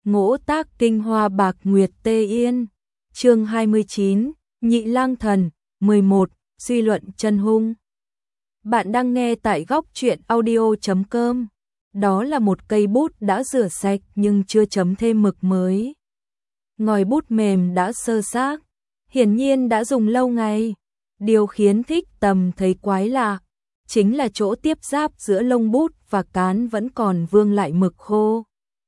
Ngỗ tác kinh hoa bạc nguyệt tê yên. Chương 29, Nhị lang thần. 11. Suy luận chân hung. Bạn đang nghe tại góc truyện audio.com. Đó là một cây bút đã rửa sạch nhưng chưa chấm thêm mực mới. Ngòi bút mềm đã xơ xác, hiển nhiên đã dùng lâu ngày. Điều khiến Thích Tầm thấy quái lạ chính là chỗ tiếp giáp giữa lông bút và cán vẫn còn vương lại mực khô.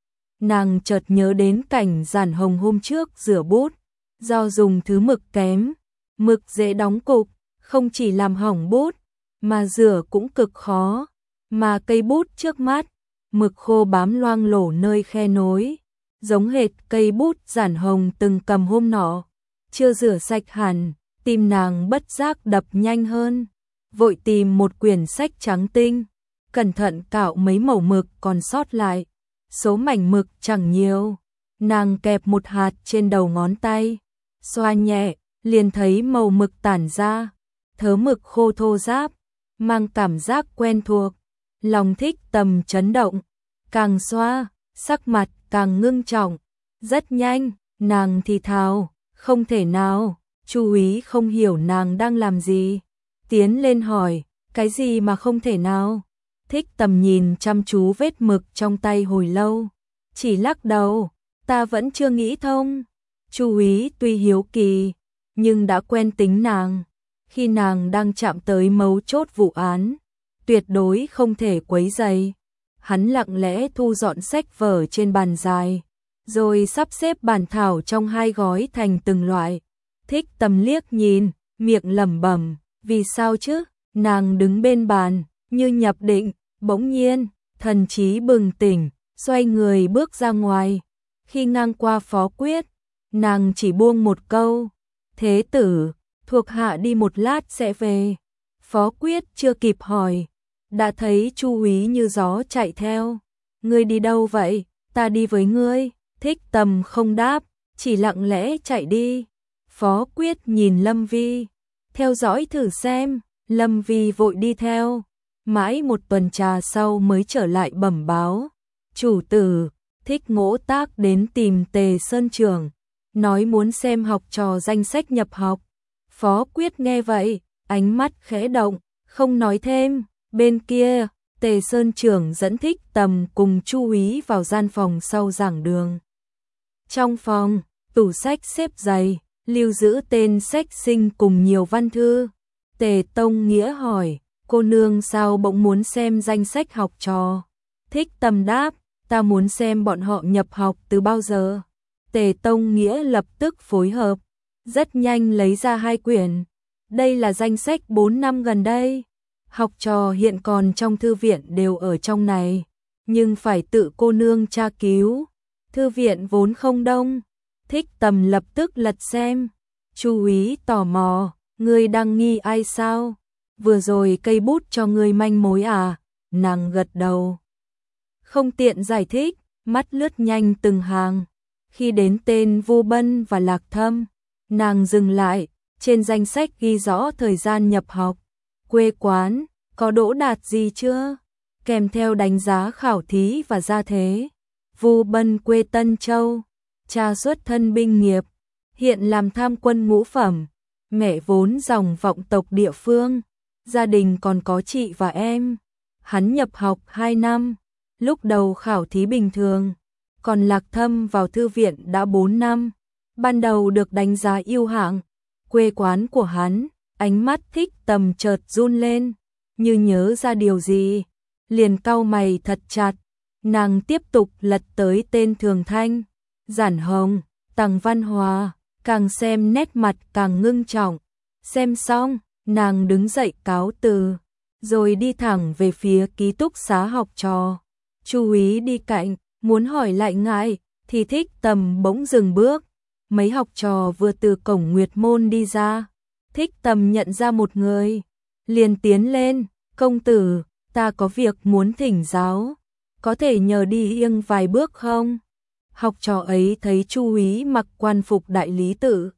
Nàng chợt nhớ đến cảnh Giản Hồng hôm trước rửa bút, do dùng thứ mực kém, mực dễ đóng cục, không chỉ làm hỏng bút, mà rửa cũng cực khó, mà cây bút trước mắt, mực khô bám loang lổ nơi khe nối, giống hệt cây bút Giản Hồng từng cầm hôm nọ, chưa rửa sạch hẳn, tim nàng bất giác đập nhanh hơn, vội tìm một quyển sách trắng tinh, cẩn thận cạo mấy mẩu mực còn sót lại. Số mảnh mực chẳng nhiều, nàng kẹp một hạt trên đầu ngón tay, xoa nhẹ, liền thấy màu mực tản ra, thớ mực khô thô ráp, mang cảm giác quen thuộc, lòng Thích Tầm chấn động, càng xoa, sắc mặt càng ngưng trọng, rất nhanh, nàng thì thào, không thể nào, Chu úy không hiểu nàng đang làm gì, tiến lên hỏi, cái gì mà không thể nào? Thích Tầm nhìn chăm chú vết mực trong tay hồi lâu, chỉ lắc đầu, ta vẫn chưa nghĩ thông. Chu úy tuy hiếu kỳ, nhưng đã quen tính nàng, khi nàng đang chạm tới mấu chốt vụ án, tuyệt đối không thể quấy rầy. Hắn lặng lẽ thu dọn sách vở trên bàn dài, rồi sắp xếp bản thảo trong hai gói thành từng loại. Thích Tầm liếc nhìn, miệng lẩm bẩm, vì sao chứ? Nàng đứng bên bàn, như nhập định. Bỗng nhiên, thần trí bừng tỉnh, xoay người bước ra ngoài. Khi ngang qua Phó Quyết, nàng chỉ buông một câu, thế tử, thuộc hạ đi một lát sẽ về. Phó Quyết chưa kịp hỏi, đã thấy Chu úy như gió chạy theo. Ngươi đi đâu vậy? Ta đi với ngươi. Thích Tầm không đáp, chỉ lặng lẽ chạy đi. Phó Quyết nhìn Lâm Vi, theo dõi thử xem. Lâm Vi vội đi theo. Mãi một tuần trà sau mới trở lại bẩm báo. Chủ tử, Thích Ngỗ Tác đến tìm Tề Sơn Trưởng, nói muốn xem học trò danh sách nhập học. Phó Quyết nghe vậy, ánh mắt khẽ động, không nói thêm. Bên kia, Tề Sơn Trưởng dẫn Thích Tầm cùng Chu úy vào gian phòng sau giảng đường. Trong phòng, tủ sách xếp dày, lưu giữ tên sách sinh cùng nhiều văn thư. Tề Tông Nghĩa hỏi, cô nương sao bỗng muốn xem danh sách học trò? Thích Tầm đáp, ta muốn xem bọn họ nhập học từ bao giờ. Tề Tông Nghĩa lập tức phối hợp, rất nhanh lấy ra 2 quyển. Đây là danh sách 4 năm gần đây. Học trò hiện còn trong thư viện đều ở trong này, nhưng phải tự cô nương tra cứu. Thư viện vốn không đông. Thích Tầm lập tức lật xem. Chu úy tò mò, ngươi đang nghi ai sao? Vừa rồi cây bút cho ngươi manh mối à? Nàng gật đầu. Không tiện giải thích, mắt lướt nhanh từng hàng. Khi đến tên Vu Bân và Lạc Thâm, nàng dừng lại, trên danh sách ghi rõ thời gian nhập học, quê quán, có đỗ đạt gì chưa? Kèm theo đánh giá khảo thí và gia thế. Vu Bân quê Tân Châu, cha xuất thân binh nghiệp, hiện làm tham quân ngũ phẩm, mẹ vốn dòng vọng tộc địa phương. Gia đình còn có chị và em. Hắn nhập học 2 năm, lúc đầu khảo thí bình thường, còn Lạc Thâm vào thư viện đã 4 năm, ban đầu được đánh giá ưu hạng. Quê quán của hắn, ánh mắt Thích Tầm chợt run lên, như nhớ ra điều gì, liền cau mày thật chặt. Nàng tiếp tục lật tới tên Thường Thanh, Giản Hồng, Tằng Văn Hòa, càng xem nét mặt càng ngưng trọng. Xem xong, nàng đứng dậy cáo từ, rồi đi thẳng về phía ký túc xá học trò. Chu úy đi cạnh, muốn hỏi lại ngại, thì Thích Tầm bỗng dừng bước. Mấy học trò vừa từ cổng Nguyệt Môn đi ra. Thích Tầm nhận ra một người, liền tiến lên, công tử, ta có việc muốn thỉnh giáo, có thể nhờ đi yên vài bước không? Học trò ấy thấy Chu úy mặc quan phục đại lý tự,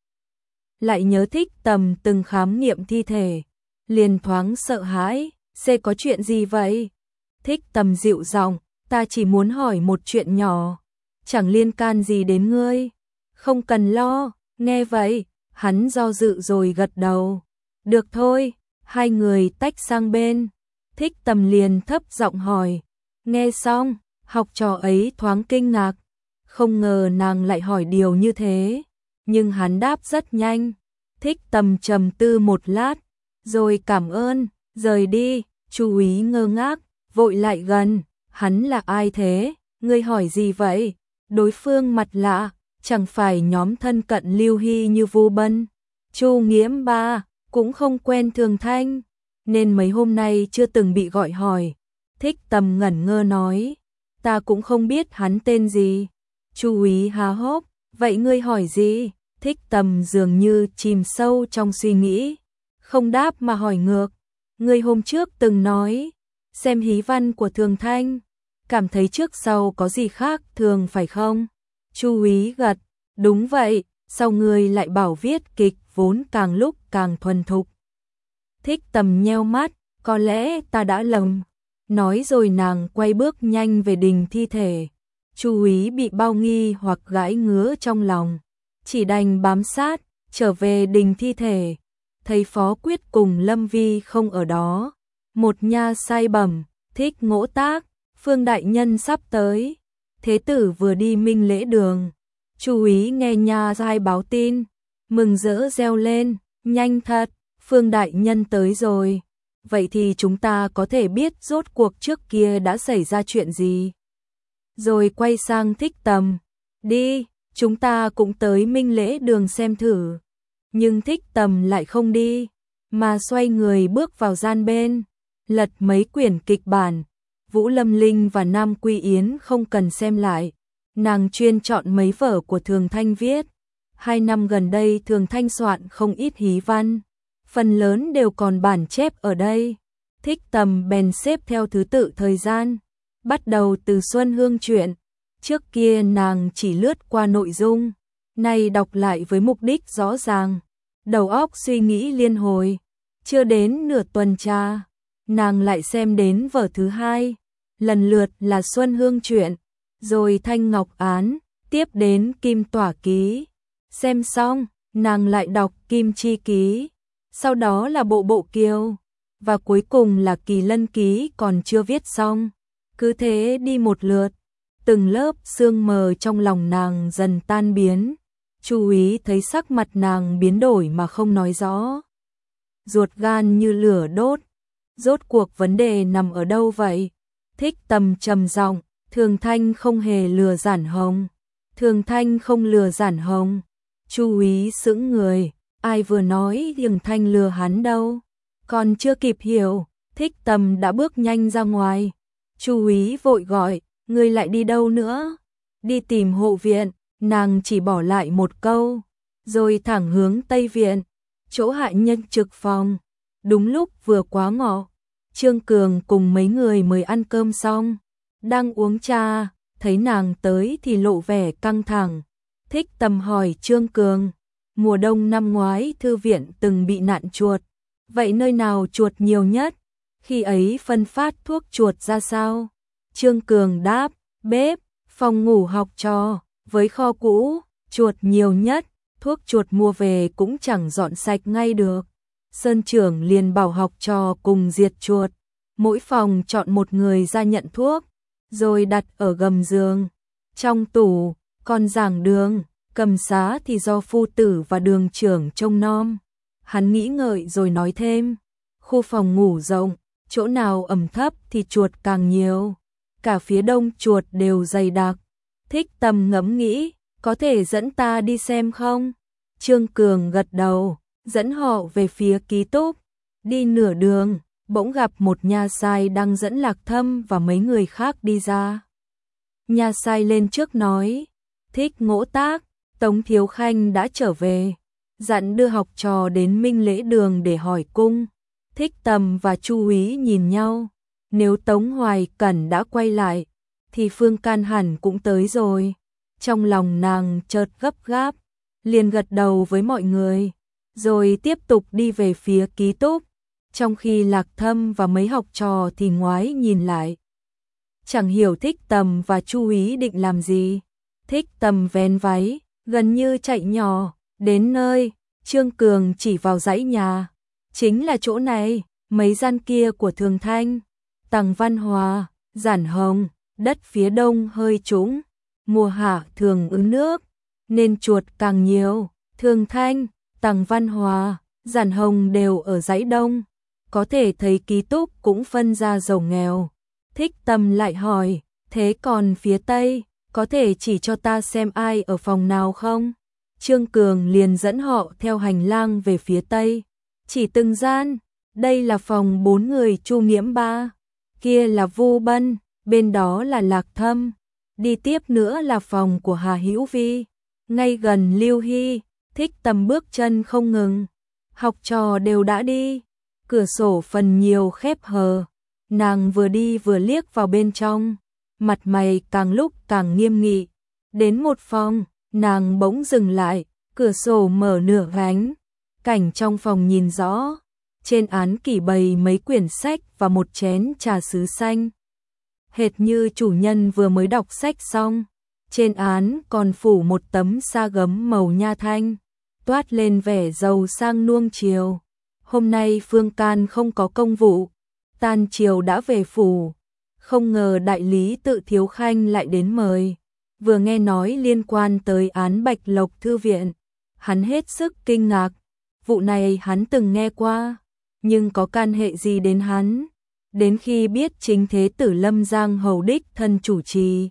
lại nhớ Thích Tầm từng khám nghiệm thi thể, liền thoáng sợ hãi, "Xê có chuyện gì vậy?" Thích Tầm dịu giọng, "Ta chỉ muốn hỏi một chuyện nhỏ." chẳng liên can gì đến ngươi. Không cần lo, nghe vậy, hắn do dự rồi gật đầu. Được thôi, hai người tách sang bên. Thích Tầm liền thấp giọng hỏi. Nghe xong, học trò ấy thoáng kinh ngạc. Không ngờ nàng lại hỏi điều như thế. Nhưng hắn đáp rất nhanh. Thích Tầm trầm tư một lát, rồi cảm ơn, rời đi. Chu Úy ngơ ngác, vội lại gần. Hắn là ai thế? Ngươi hỏi gì vậy? Đối phương mặt lạ, chẳng phải nhóm thân cận Lưu Hy như Vu Bân, Chu Nghiễm ba, cũng không quen Thường Thanh, nên mấy hôm nay chưa từng bị gọi hỏi. Thích Tầm ngẩn ngơ nói, ta cũng không biết hắn tên gì. Chu Úy há hốc, vậy ngươi hỏi gì? Thích Tầm dường như chìm sâu trong suy nghĩ, không đáp mà hỏi ngược. Ngươi hôm trước từng nói, xem hí văn của Thường Thanh, cảm thấy trước sau có gì khác thường phải không? Chu Úy gật, đúng vậy, sao ngươi lại bảo viết kịch vốn càng lúc càng thuần thục. Thích Tầm nheo mắt, có lẽ ta đã lầm. Nói rồi nàng quay bước nhanh về đình thi thể. Chu Úy bị bao nghi hoặc gãi ngứa trong lòng, chỉ đành bám sát, trở về đình thi thể. Thấy Phó Quyết cùng Lâm Vi không ở đó. Một nha sai bẩm, Thích Ngỗ Tác, Phương đại nhân sắp tới. Thế tử vừa đi minh lễ đường. Chu Úy nghe nha sai báo tin, mừng rỡ reo lên, nhanh thật, Phương đại nhân tới rồi. Vậy thì chúng ta có thể biết rốt cuộc trước kia đã xảy ra chuyện gì. Rồi quay sang Thích Tầm, đi, chúng ta cũng tới minh lễ đường xem thử. Nhưng Thích Tầm lại không đi, mà xoay người bước vào gian bên, lật mấy quyển kịch bản. Vũ Lâm Linh và Nam Quy Yến không cần xem lại, nàng chuyên chọn mấy vở của Thường Thanh viết. 2 năm gần đây Thường Thanh soạn không ít hí văn, phần lớn đều còn bản chép ở đây. Thích Tầm bèn xếp theo thứ tự thời gian, bắt đầu từ Xuân Hương truyện. Trước kia nàng chỉ lướt qua nội dung, nay đọc lại với mục đích rõ ràng, đầu óc suy nghĩ liên hồi. Chưa đến nửa tuần trà, nàng lại xem đến vở thứ hai, lần lượt là Xuân Hương truyện, rồi Thanh Ngọc án, tiếp đến Kim Tỏa ký. Xem xong, nàng lại đọc Kim Chi ký, sau đó là Bộ Bộ Kiều, và cuối cùng là Kỳ Lân ký còn chưa viết xong. Cứ thế đi một lượt, từng lớp sương mờ trong lòng nàng dần tan biến. Chu Úy thấy sắc mặt nàng biến đổi mà không nói rõ. Ruột gan như lửa đốt. Rốt cuộc vấn đề nằm ở đâu vậy? Thích Tầm trầm giọng, Thường Thanh không hề lừa Giản Hồng. Thường Thanh không lừa Giản Hồng. Chu Úy sững người, ai vừa nói Thường Thanh lừa hắn đâu? Còn chưa kịp hiểu, Thích Tầm đã bước nhanh ra ngoài. Chu Úy vội gọi, ngươi lại đi đâu nữa? Đi tìm hộ viện. Nàng chỉ bỏ lại một câu, rồi thẳng hướng Tây Viện, chỗ hạ nhân trực phòng. Đúng lúc vừa quá ngọ, Trương Cường cùng mấy người mời ăn cơm xong, đang uống trà, thấy nàng tới thì lộ vẻ căng thẳng. Thích Tầm hỏi Trương Cường, mùa đông năm ngoái thư viện từng bị nạn chuột, vậy nơi nào chuột nhiều nhất? Khi ấy phân phát thuốc chuột ra sao? Trương Cường đáp, bếp, phòng ngủ học trò. Với kho cũ, chuột nhiều nhất, thuốc chuột mua về cũng chẳng dọn sạch ngay được. Sơn trưởng liền bảo học trò cùng diệt chuột, mỗi phòng chọn một người ra nhận thuốc, rồi đặt ở gầm giường. Trong tủ, còn giảng đường, cầm xá thì do phu tử và đường trưởng trông nom. Hắn nghĩ ngợi rồi nói thêm, khu phòng ngủ rộng, chỗ nào ẩm thấp thì chuột càng nhiều. Cả phía đông chuột đều dày đặc. Thích Tầm ngẫm nghĩ, có thể dẫn ta đi xem không? Trương Cường gật đầu, dẫn họ về phía ký túc. Đi nửa đường, bỗng gặp một nha sai đang dẫn Lạc Thâm và mấy người khác đi ra. Nha sai lên trước nói, Thích Ngỗ Tác, Tống Thiếu Khanh đã trở về, dặn đưa học trò đến minh lễ đường để hỏi cung. Thích Tầm và Chu Úy nhìn nhau, nếu Tống Hoài Cẩn đã quay lại, thì Phương Can hẳn cũng tới rồi. Trong lòng nàng chợt gấp gáp, liền gật đầu với mọi người, rồi tiếp tục đi về phía ký túc. Trong khi Lạc Thâm và mấy học trò thì ngoái nhìn lại, chẳng hiểu Thích Tầm và Chu Úy định làm gì. Thích Tầm vén váy, gần như chạy nhỏ, đến nơi, Trương Cường chỉ vào dãy nhà. Chính là chỗ này, mấy gian kia của Thường Thanh, Tằng Văn Hòa, Giản Hồng, đất phía đông hơi trũng, mùa hạ thường ứ nước, nên chuột càng nhiều. Thường Thanh, Tằng Văn Hòa, Giản Hồng đều ở dãy đông, có thể thấy ký túc cũng phân ra giàu nghèo. Thích Tầm lại hỏi, thế còn phía tây, có thể chỉ cho ta xem ai ở phòng nào không? Trương Cường liền dẫn họ theo hành lang về phía tây, chỉ từng gian, đây là phòng 4 người Chu Nghiễm Ba, kia là Vu Bân, bên đó là Lạc Thâm, đi tiếp nữa là phòng của Hà Hữu Vi, ngay gần Lưu Hy. Thích Tầm bước chân không ngừng, học trò đều đã đi, cửa sổ phần nhiều khép hờ, nàng vừa đi vừa liếc vào bên trong, mặt mày càng lúc càng nghiêm nghị. Đến một phòng, nàng bỗng dừng lại, cửa sổ mở nửa gánh, cảnh trong phòng nhìn rõ, trên án kỷ bày mấy quyển sách và một chén trà sứ xanh. Hệt như chủ nhân vừa mới đọc sách xong, trên án còn phủ một tấm sa gấm màu nha thanh, toát lên vẻ giàu sang nuông chiều. Hôm nay Phương Can không có công vụ, tan chiều đã về phủ, không ngờ đại lý Tự Thiếu Khanh lại đến mời. Vừa nghe nói liên quan tới án Bạch Lộc Thư viện, hắn hết sức kinh ngạc. Vụ này hắn từng nghe qua, nhưng có can hệ gì đến hắn? Đến khi biết chính thế tử Lâm Giang hầu đích thân chủ trì,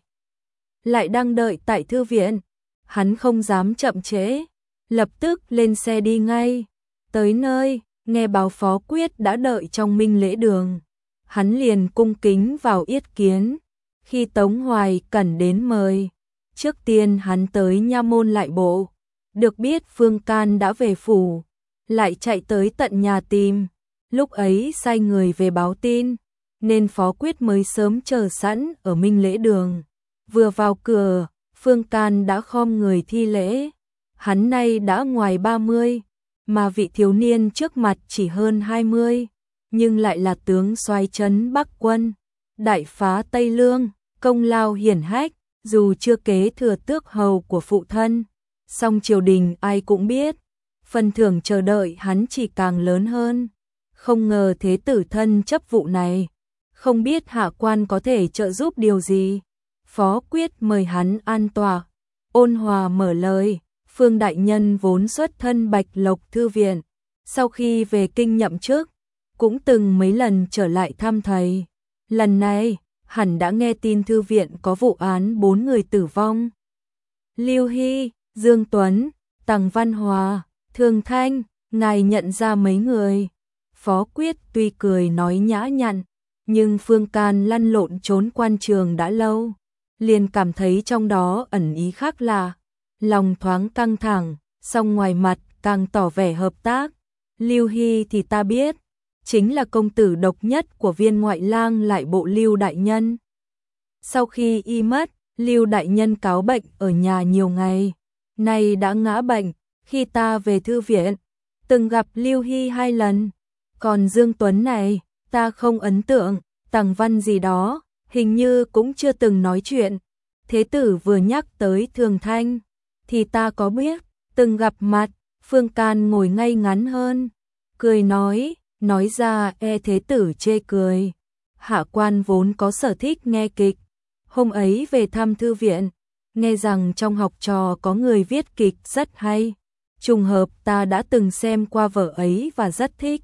lại đang đợi tại thư viện, hắn không dám chậm trễ, lập tức lên xe đi ngay. Tới nơi, nghe báo Phó Quyết đã đợi trong Minh Lễ Đường, hắn liền cung kính vào yết kiến. Khi Tống Hoài Cẩn đến mời, trước tiên hắn tới nha môn lại bộ, được biết Phương Can đã về phủ, lại chạy tới tận nhà tìm, lúc ấy sai người về báo tin, nên Phó Quyết mới sớm chờ sẵn ở Minh Lễ Đường. Vừa vào cửa, Phương Can đã khom người thi lễ, hắn nay đã ngoài 30, mà vị thiếu niên trước mặt chỉ hơn 20, nhưng lại là tướng soái trấn Bắc quân, đại phá Tây Lương, công lao hiển hách, dù chưa kế thừa tước hầu của phụ thân, song triều đình ai cũng biết, phần thưởng chờ đợi hắn chỉ càng lớn hơn. Không ngờ thế tử thân chấp vụ này, không biết hạ quan có thể trợ giúp điều gì. Phó Quyết mời hắn an tọa, ôn hòa mở lời. Phương đại nhân vốn xuất thân Bạch Lộc Thư viện, sau khi về kinh nhậm chức, cũng từng mấy lần trở lại thăm thầy. Lần này, hẳn đã nghe tin thư viện có vụ án 4 người tử vong. Lưu Hy, Dương Tuấn, Tằng Văn Hòa, Thường Thanh, ngài nhận ra mấy người. Phó Quyết tuy cười nói nhã nhặn, nhưng Phương Can lăn lộn trốn quan trường đã lâu, liền cảm thấy trong đó ẩn ý khác lạ. Lòng thoáng căng thẳng, song ngoài mặt càng tỏ vẻ hợp tác. Lưu Hy thì ta biết, chính là công tử độc nhất của viên ngoại lang lại bộ Lưu đại nhân. Sau khi y mất, Lưu đại nhân cáo bệnh ở nhà nhiều ngày, nay đã ngã bệnh. Khi ta về thư viện, từng gặp Lưu Hy 2 lần. Còn Dương Tuấn này, ta không ấn tượng, Tằng Văn gì đó, hình như cũng chưa từng nói chuyện. Thế tử vừa nhắc tới Thường Thanh, thì ta có biết, từng gặp mặt. Phương Can ngồi ngay ngắn hơn, cười nói ra thế tử chê cười. Hạ quan vốn có sở thích nghe kịch, hôm ấy về thăm thư viện, nghe rằng trong học trò có người viết kịch rất hay, trùng hợp ta đã từng xem qua vở ấy và rất thích,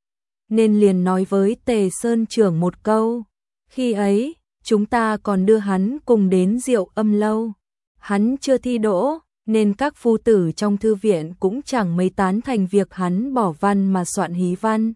nên liền nói với Tề Sơn trưởng một câu. Khi ấy, chúng ta còn đưa hắn cùng đến Diệu Âm lâu, hắn chưa thi đỗ, nên các phu tử trong thư viện cũng chẳng mấy tán thành việc hắn bỏ văn mà soạn hí văn.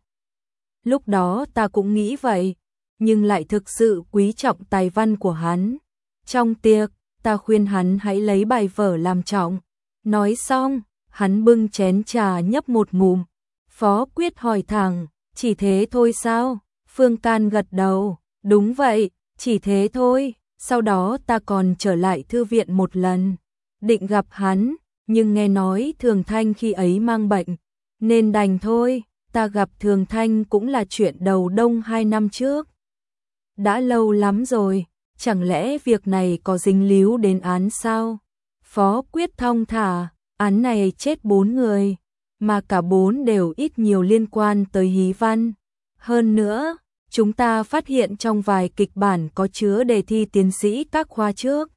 Lúc đó ta cũng nghĩ vậy, nhưng lại thực sự quý trọng tài văn của hắn. Trong tiệc, ta khuyên hắn hãy lấy bài vở làm trọng. Nói xong, hắn bưng chén trà nhấp một ngụm. Phó Quyết hỏi thẳng, chỉ thế thôi sao? Phương Can gật đầu, đúng vậy, chỉ thế thôi. Sau đó ta còn trở lại thư viện một lần, định gặp hắn, nhưng nghe nói Thường Thanh khi ấy mang bệnh, nên đành thôi. Ta gặp Thường Thanh cũng là chuyện đầu đông 2 năm trước. Đã lâu lắm rồi, chẳng lẽ việc này có dính líu đến án sao? Phó Quyết thong thả, án này chết 4 người, mà cả 4 đều ít nhiều liên quan tới Hí Văn. Hơn nữa, chúng ta phát hiện trong vài kịch bản có chứa đề thi tiến sĩ các khoa trước.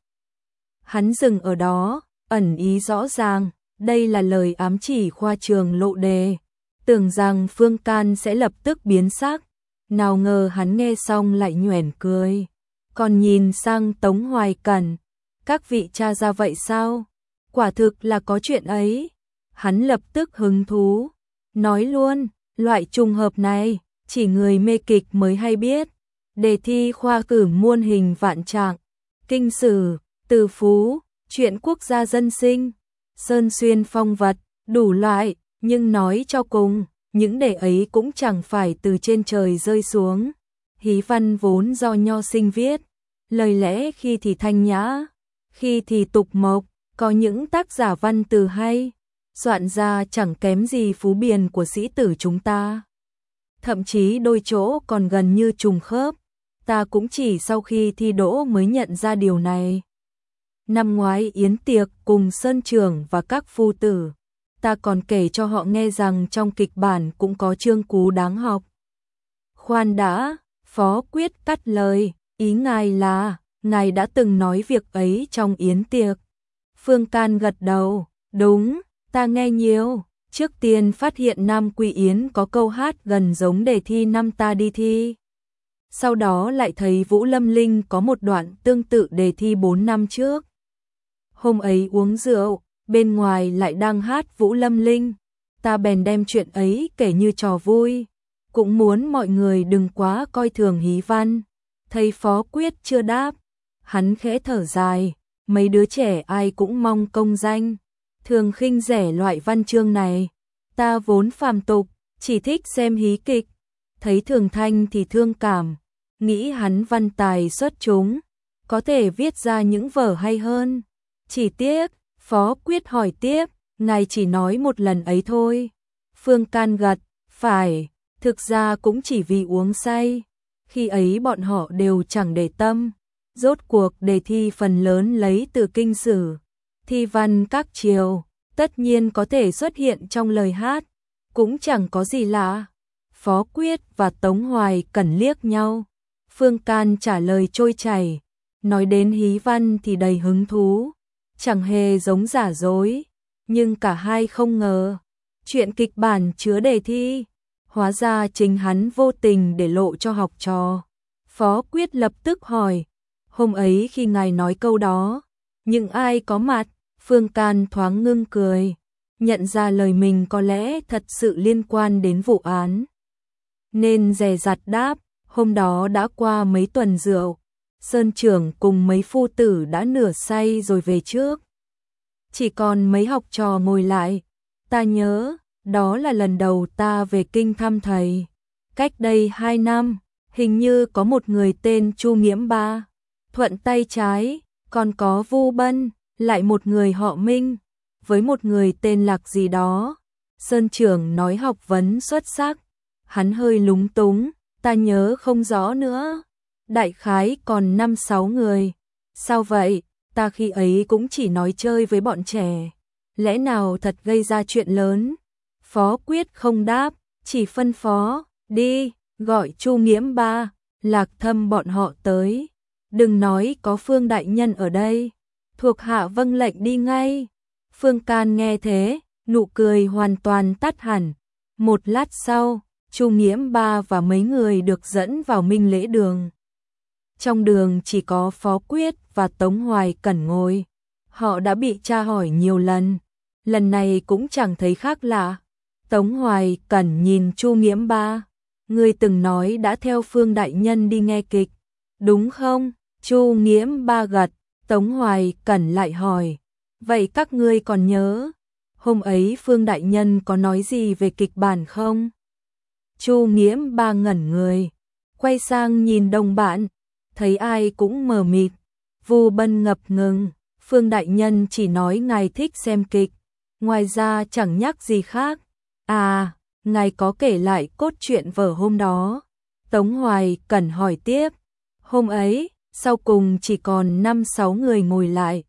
Hắn dừng ở đó, ẩn ý rõ ràng, đây là lời ám chỉ khoa trường lộ đề. Tưởng rằng Phương Can sẽ lập tức biến sắc, nào ngờ hắn nghe xong lại nhoẻn cười. Còn nhìn sang Tống Hoài Cẩn, các vị tra ra vậy sao? Quả thực là có chuyện ấy. Hắn lập tức hứng thú, nói luôn, loại trùng hợp này, chỉ người mê kịch mới hay biết. Đề thi khoa cử muôn hình vạn trạng, kinh sử, từ phú, chuyện quốc gia dân sinh, sơn xuyên phong vật, đủ loại, nhưng nói cho cùng, những đề ấy cũng chẳng phải từ trên trời rơi xuống. Hí văn vốn do nho sinh viết, lời lẽ khi thì thanh nhã, khi thì tục mộc, có những tác giả văn từ hay, soạn ra chẳng kém gì Phú Biền của sĩ tử chúng ta. Thậm chí đôi chỗ còn gần như trùng khớp, ta cũng chỉ sau khi thi đỗ mới nhận ra điều này. Năm ngoái yến tiệc cùng Sơn Trưởng và các phu tử, ta còn kể cho họ nghe rằng trong kịch bản cũng có chương cú đáng học. Khoan đã, Phó Quyết cắt lời, ý ngài là, ngài đã từng nói việc ấy trong yến tiệc. Phương Can gật đầu, đúng, ta nghe nhiều. Trước tiên phát hiện Nam Quy Yến có câu hát gần giống đề thi năm ta đi thi. Sau đó lại thấy Vũ Lâm Linh có một đoạn tương tự đề thi 4 năm trước. Hôm ấy uống rượu, bên ngoài lại đang hát Vũ Lâm Linh. Ta bèn đem chuyện ấy kể như trò vui, cũng muốn mọi người đừng quá coi thường Hí Văn. Thấy Phó Quyết chưa đáp, hắn khẽ thở dài, mấy đứa trẻ ai cũng mong công danh, thường khinh rẻ loại văn chương này. Ta vốn phàm tục, chỉ thích xem hí kịch, thấy Thường Thanh thì thương cảm, nghĩ hắn văn tài xuất chúng, có thể viết ra những vở hay hơn. Chỉ tiếc, Phó Quyết hỏi tiếp, ngài chỉ nói một lần ấy thôi. Phương Can gật, phải, thực ra cũng chỉ vì uống say. Khi ấy bọn họ đều chẳng để tâm, rốt cuộc đề thi phần lớn lấy từ kinh sử, thi văn các triều, tất nhiên có thể xuất hiện trong lời hát, cũng chẳng có gì lạ. Phó Quyết và Tống Hoài Cẩn liếc nhau, Phương Can trả lời trôi chảy, nói đến Hí Văn thì đầy hứng thú, chẳng hề giống giả dối, nhưng cả hai không ngờ, chuyện kịch bản chứa đề thi, hóa ra chính hắn vô tình để lộ cho học trò. Phó Quyết lập tức hỏi, hôm ấy khi ngài nói câu đó, nhưng ai có mặt? Phương Can thoáng ngưng cười, nhận ra lời mình có lẽ thật sự liên quan đến vụ án. Nên dè dặt đáp, hôm đó đã qua mấy tuần rượu, Sơn Trưởng cùng mấy phu tử đã nửa say rồi về trước. Chỉ còn mấy học trò ngồi lại, ta nhớ, đó là lần đầu ta về kinh thăm thầy. Cách đây 2 năm, hình như có một người tên Chu Nghiễm Ba, thuận tay trái, còn có Vu Bân, lại một người họ Minh, với một người tên Lạc gì đó. Sơn Trưởng nói học vấn xuất sắc, hắn hơi lúng túng, ta nhớ không rõ nữa. Đại khái còn 5-6 người. Sao vậy? Ta khi ấy cũng chỉ nói chơi với bọn trẻ. Lẽ nào thật gây ra chuyện lớn? Phó Quyết không đáp, chỉ phân phó, đi, gọi Chu Nghiễm Ba, Lạc Thâm bọn họ tới. Đừng nói có Phương đại nhân ở đây. Thuộc hạ vâng lệnh đi ngay. Phương Can nghe thế, nụ cười hoàn toàn tắt hẳn. Một lát sau, Chu Nghiễm Ba và mấy người được dẫn vào Minh Lễ Đường. Trong đường chỉ có Phó Quyết và Tống Hoài Cẩn ngồi. Họ đã bị tra hỏi nhiều lần, lần này cũng chẳng thấy khác lạ. Tống Hoài Cẩn nhìn Chu Nghiễm Ba, ngươi từng nói đã theo Phương đại nhân đi nghe kịch, đúng không? Chu Nghiễm Ba gật. Tống Hoài Cẩn lại hỏi, vậy các ngươi còn nhớ, hôm ấy Phương đại nhân có nói gì về kịch bản không? Chu Nghiễm Ba ngẩn người, quay sang nhìn đồng bạn, thấy ai cũng mờ mịt. Vu Bân ngập ngừng, Phương đại nhân chỉ nói ngài thích xem kịch, ngoài ra chẳng nhắc gì khác. À, ngài có kể lại cốt truyện vở hôm đó. Tống Hoài Cẩn hỏi tiếp, hôm ấy, sau cùng chỉ còn 5-6 người ngồi lại.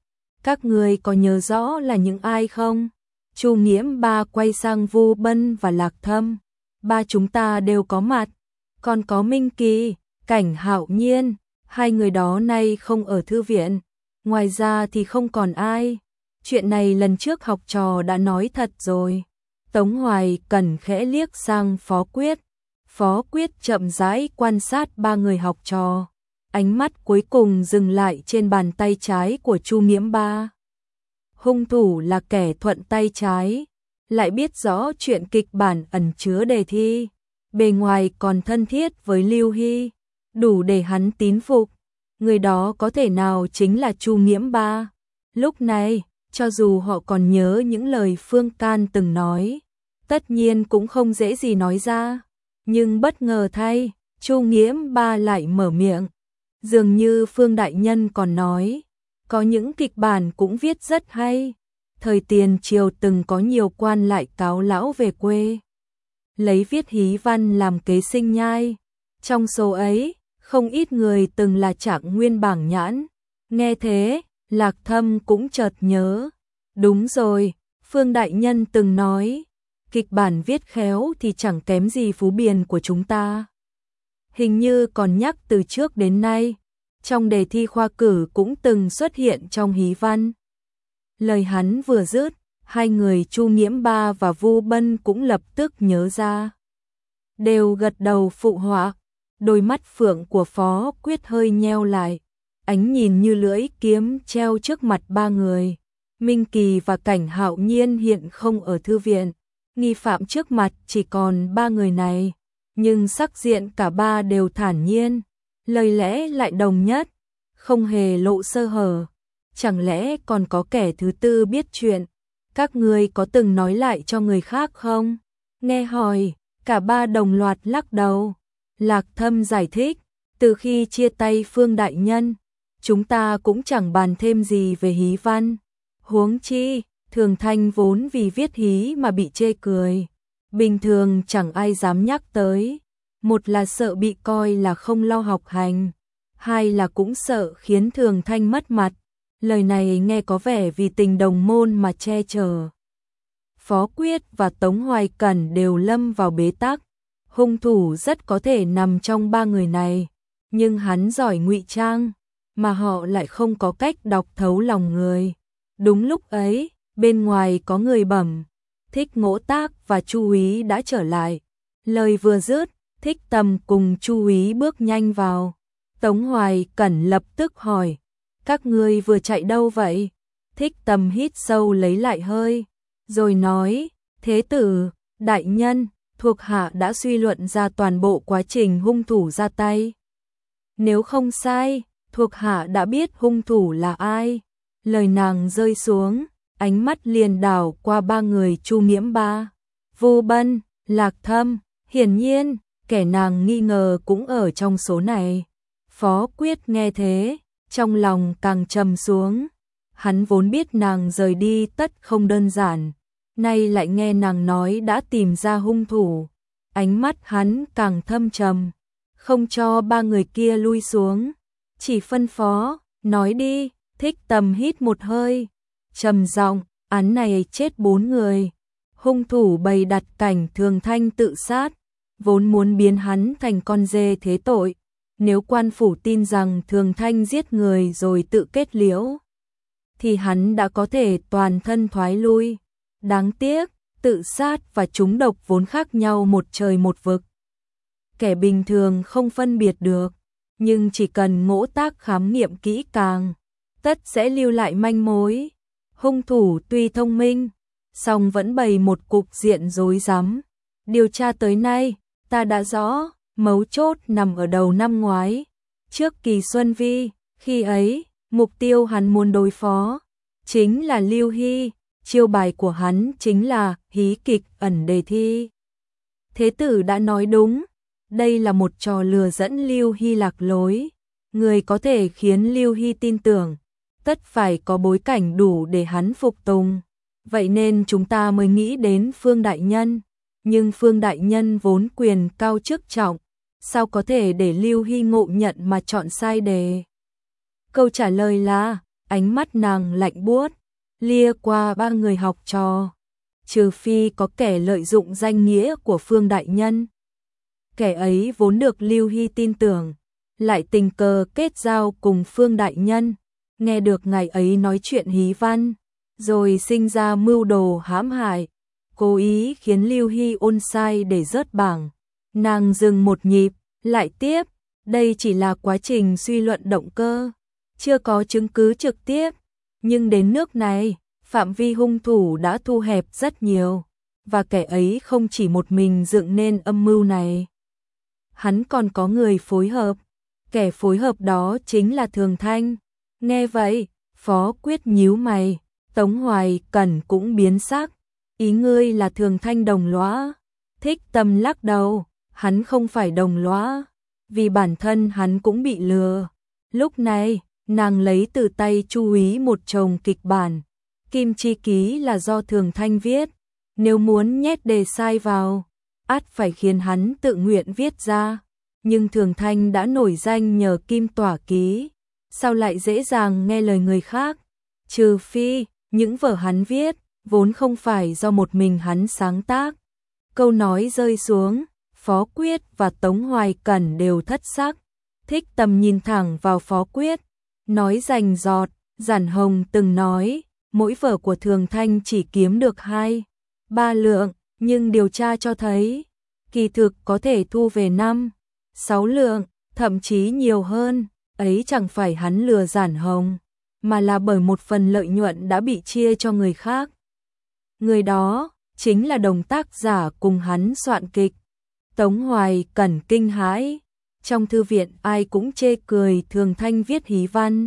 Các người có nhớ rõ là những ai không? Chu Nghiễm Ba quay sang Vu Bân và Lạc Thâm. Ba chúng ta đều có mặt. Còn có Minh Kỳ, Cảnh Hạo Nhiên. Hai người đó nay không ở thư viện. Ngoài ra thì không còn ai. Chuyện này lần trước học trò đã nói thật rồi. Tống Hoài Cẩn khẽ liếc sang Phó Quyết. Phó Quyết chậm rãi quan sát ba người học trò. Ánh mắt cuối cùng dừng lại trên bàn tay trái của Chu Nghiễm Ba. Hung thủ là kẻ thuận tay trái, lại biết rõ chuyện kịch bản ẩn chứa đề thi, bề ngoài còn thân thiết với Lưu Hy, đủ để hắn tín phục. Người đó có thể nào chính là Chu Nghiễm Ba? Lúc này, cho dù họ còn nhớ những lời Phương Can từng nói, tất nhiên cũng không dễ gì nói ra. Nhưng bất ngờ thay, Chu Nghiễm Ba lại mở miệng. Dường như Phương Đại Nhân còn nói, có những kịch bản cũng viết rất hay. Thời tiền triều từng có nhiều quan lại cáo lão về quê, lấy viết hí văn làm kế sinh nhai. Trong số ấy, không ít người từng là trạng nguyên bảng nhãn. Nghe thế, Lạc Thâm cũng chợt nhớ. Đúng rồi, Phương Đại Nhân từng nói, kịch bản viết khéo thì chẳng kém gì Phú Biền của chúng ta. Hình như còn nhắc từ trước đến nay, trong đề thi khoa cử cũng từng xuất hiện trong hí văn. Lời hắn vừa dứt, hai người Chu Nghiễm Ba và Vu Bân cũng lập tức nhớ ra. Đều gật đầu phụ họa, đôi mắt phượng của Phó Quyết hơi nheo lại, ánh nhìn như lưỡi kiếm treo trước mặt ba người. Minh Kỳ và Cảnh Hạo Nhiên hiện không ở thư viện, nghi phạm trước mặt chỉ còn ba người này, nhưng sắc diện cả ba đều thản nhiên, lời lẽ lại đồng nhất, không hề lộ sơ hở. Chẳng lẽ còn có kẻ thứ tư biết chuyện? Các ngươi có từng nói lại cho người khác không? Nghe hỏi, cả ba đồng loạt lắc đầu. Lạc Thâm giải thích, từ khi chia tay Phương Đại Nhân, chúng ta cũng chẳng bàn thêm gì về hí văn. Huống chi, Thường Thanh vốn vì viết hí mà bị chê cười. Bình thường chẳng ai dám nhắc tới. Một là sợ bị coi là không lo học hành, hai là cũng sợ khiến Thường Thanh mất mặt. Lời này nghe có vẻ vì tình đồng môn mà che chở. Phó Quyết và Tống Hoài Cẩn đều lâm vào bế tắc. Hung thủ rất có thể nằm trong ba người này, nhưng hắn giỏi ngụy trang, mà họ lại không có cách đọc thấu lòng người. Đúng lúc ấy, bên ngoài có người bẩm, Thích Ngỗ Tác và Chu Úy đã trở lại. Lời vừa dứt, Thích Tầm cùng Chu Úy bước nhanh vào. Tống Hoài Cẩn lập tức hỏi, các ngươi vừa chạy đâu vậy? Thích Tầm hít sâu lấy lại hơi, rồi nói, thế tử, đại nhân, thuộc hạ đã suy luận ra toàn bộ quá trình hung thủ ra tay. Nếu không sai, thuộc hạ đã biết hung thủ là ai. Lời nàng rơi xuống, ánh mắt liền đảo qua ba người Chu Nghiễm Ba, Vu Bân, Lạc Thâm, hiển nhiên, kẻ nàng nghi ngờ cũng ở trong số này. Phó Quyết nghe thế, trong lòng càng trầm xuống. Hắn vốn biết nàng rời đi tất không đơn giản, nay lại nghe nàng nói đã tìm ra hung thủ. Ánh mắt hắn càng thâm trầm, không cho ba người kia lui xuống, chỉ phân phó, nói đi. Thích Tầm hít một hơi, trầm giọng, án này chết 4 người. Hung thủ bày đặt cảnh Thường Thanh tự sát, vốn muốn biến hắn thành con dê thế tội. Nếu quan phủ tin rằng Thường Thanh giết người rồi tự kết liễu, thì hắn đã có thể toàn thân thoái lui. Đáng tiếc, tự sát và trúng độc vốn khác nhau một trời một vực. Kẻ bình thường không phân biệt được, nhưng chỉ cần Ngỗ Tác khám nghiệm kỹ càng, tất sẽ lưu lại manh mối. Hung thủ tuy thông minh, song vẫn bày một cục diện rối rắm. Điều tra tới nay, ta đã rõ, mấu chốt nằm ở đầu năm ngoái, trước kỳ Xuân Vi. Khi ấy, mục tiêu hắn muốn đối phó chính là Lưu Hy, chiêu bài của hắn chính là hí kịch ẩn đề thi. Thế tử đã nói đúng, đây là một trò lừa dẫn Lưu Hy lạc lối. Người có thể khiến Lưu Hy tin tưởng, tất phải có bối cảnh đủ để hắn phục tùng. Vậy nên chúng ta mới nghĩ đến Phương Đại Nhân. Nhưng Phương Đại Nhân vốn quyền cao chức trọng, sao có thể để Lưu Hy ngộ nhận mà chọn sai đề? Câu trả lời là, ánh mắt nàng lạnh buốt, lia qua ba người học trò. Trừ phi có kẻ lợi dụng danh nghĩa của Phương đại nhân. Kẻ ấy vốn được Lưu Hy tin tưởng, lại tình cờ kết giao cùng Phương đại nhân, nghe được ngài ấy nói chuyện hí văn, rồi sinh ra mưu đồ hãm hại, cố ý khiến Lưu Hy ôn sai để rớt bảng. Nàng dừng một nhịp, lại tiếp, đây chỉ là quá trình suy luận động cơ, chưa có chứng cứ trực tiếp, nhưng đến nước này, phạm vi hung thủ đã thu hẹp rất nhiều, và kẻ ấy không chỉ một mình dựng nên âm mưu này. Hắn còn có người phối hợp, kẻ phối hợp đó chính là Thường Thanh. Nghe vậy, Phó Quyết nhíu mày, Tống Hoài Cẩn cũng biến sắc, ý ngươi là Thường Thanh đồng lõa. Thích Tâm lắc đầu, hắn không phải đồng lõa, vì bản thân hắn cũng bị lừa. Lúc này, nàng lấy từ tay Chu úy một chồng kịch bản, Kim Chi Ký là do Thường Thanh viết, nếu muốn nhét đề sai vào, ắt phải khiến hắn tự nguyện viết ra. Nhưng Thường Thanh đã nổi danh nhờ Kim Tỏa Ký, sao lại dễ dàng nghe lời người khác? Trừ phi, những vở hắn viết, vốn không phải do một mình hắn sáng tác. Câu nói rơi xuống, Phó Quyết và Tống Hoài Cẩn đều thất sắc. Thích Tâm nhìn thẳng vào Phó Quyết, nói rành rọt, Giản Hồng từng nói, mỗi vở của Thường Thanh chỉ kiếm được 2-3 lượng, nhưng điều tra cho thấy, kỳ thực có thể thu về 5-6 lượng, thậm chí nhiều hơn. Ấy chẳng phải hắn lừa Giản Hồng, mà là bởi một phần lợi nhuận đã bị chia cho người khác. Người đó chính là đồng tác giả cùng hắn soạn kịch. Tống Hoài Cẩn kinh hãi, trong thư viện ai cũng chê cười Thường Thanh viết hí văn,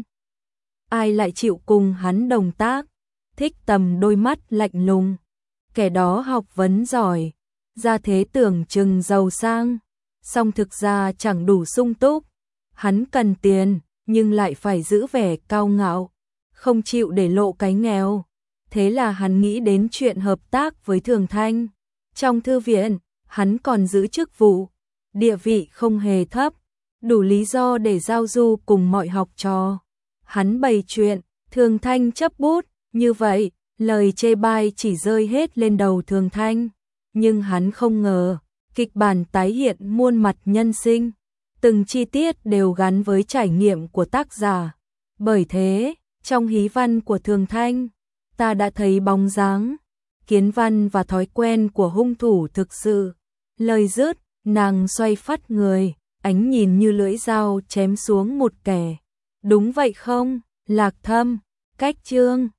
ai lại chịu cùng hắn đồng tác. Thích Tầm đôi mắt lạnh lùng, kẻ đó học vấn giỏi, ra thế tưởng chừng giàu sang, song thực ra chẳng đủ sung túc. Hắn cần tiền, nhưng lại phải giữ vẻ cao ngạo, không chịu để lộ cái nghèo. Thế là hắn nghĩ đến chuyện hợp tác với Thường Thanh. Trong thư viện, hắn còn giữ chức vụ, địa vị không hề thấp, đủ lý do để giao du cùng mọi học trò. Hắn bày chuyện, Thường Thanh chấp bút, như vậy, lời chê bai chỉ rơi hết lên đầu Thường Thanh. Nhưng hắn không ngờ, kịch bản tái hiện muôn mặt nhân sinh, từng chi tiết đều gắn với trải nghiệm của tác giả. Bởi thế, trong hí văn của Thường Thanh, ta đã thấy bóng dáng, kiến văn và thói quen của hung thủ thực sự. Lời dứt, nàng xoay phắt người, ánh nhìn như lưỡi dao chém xuống một kẻ. Đúng vậy không, Lạc Thâm, cách chương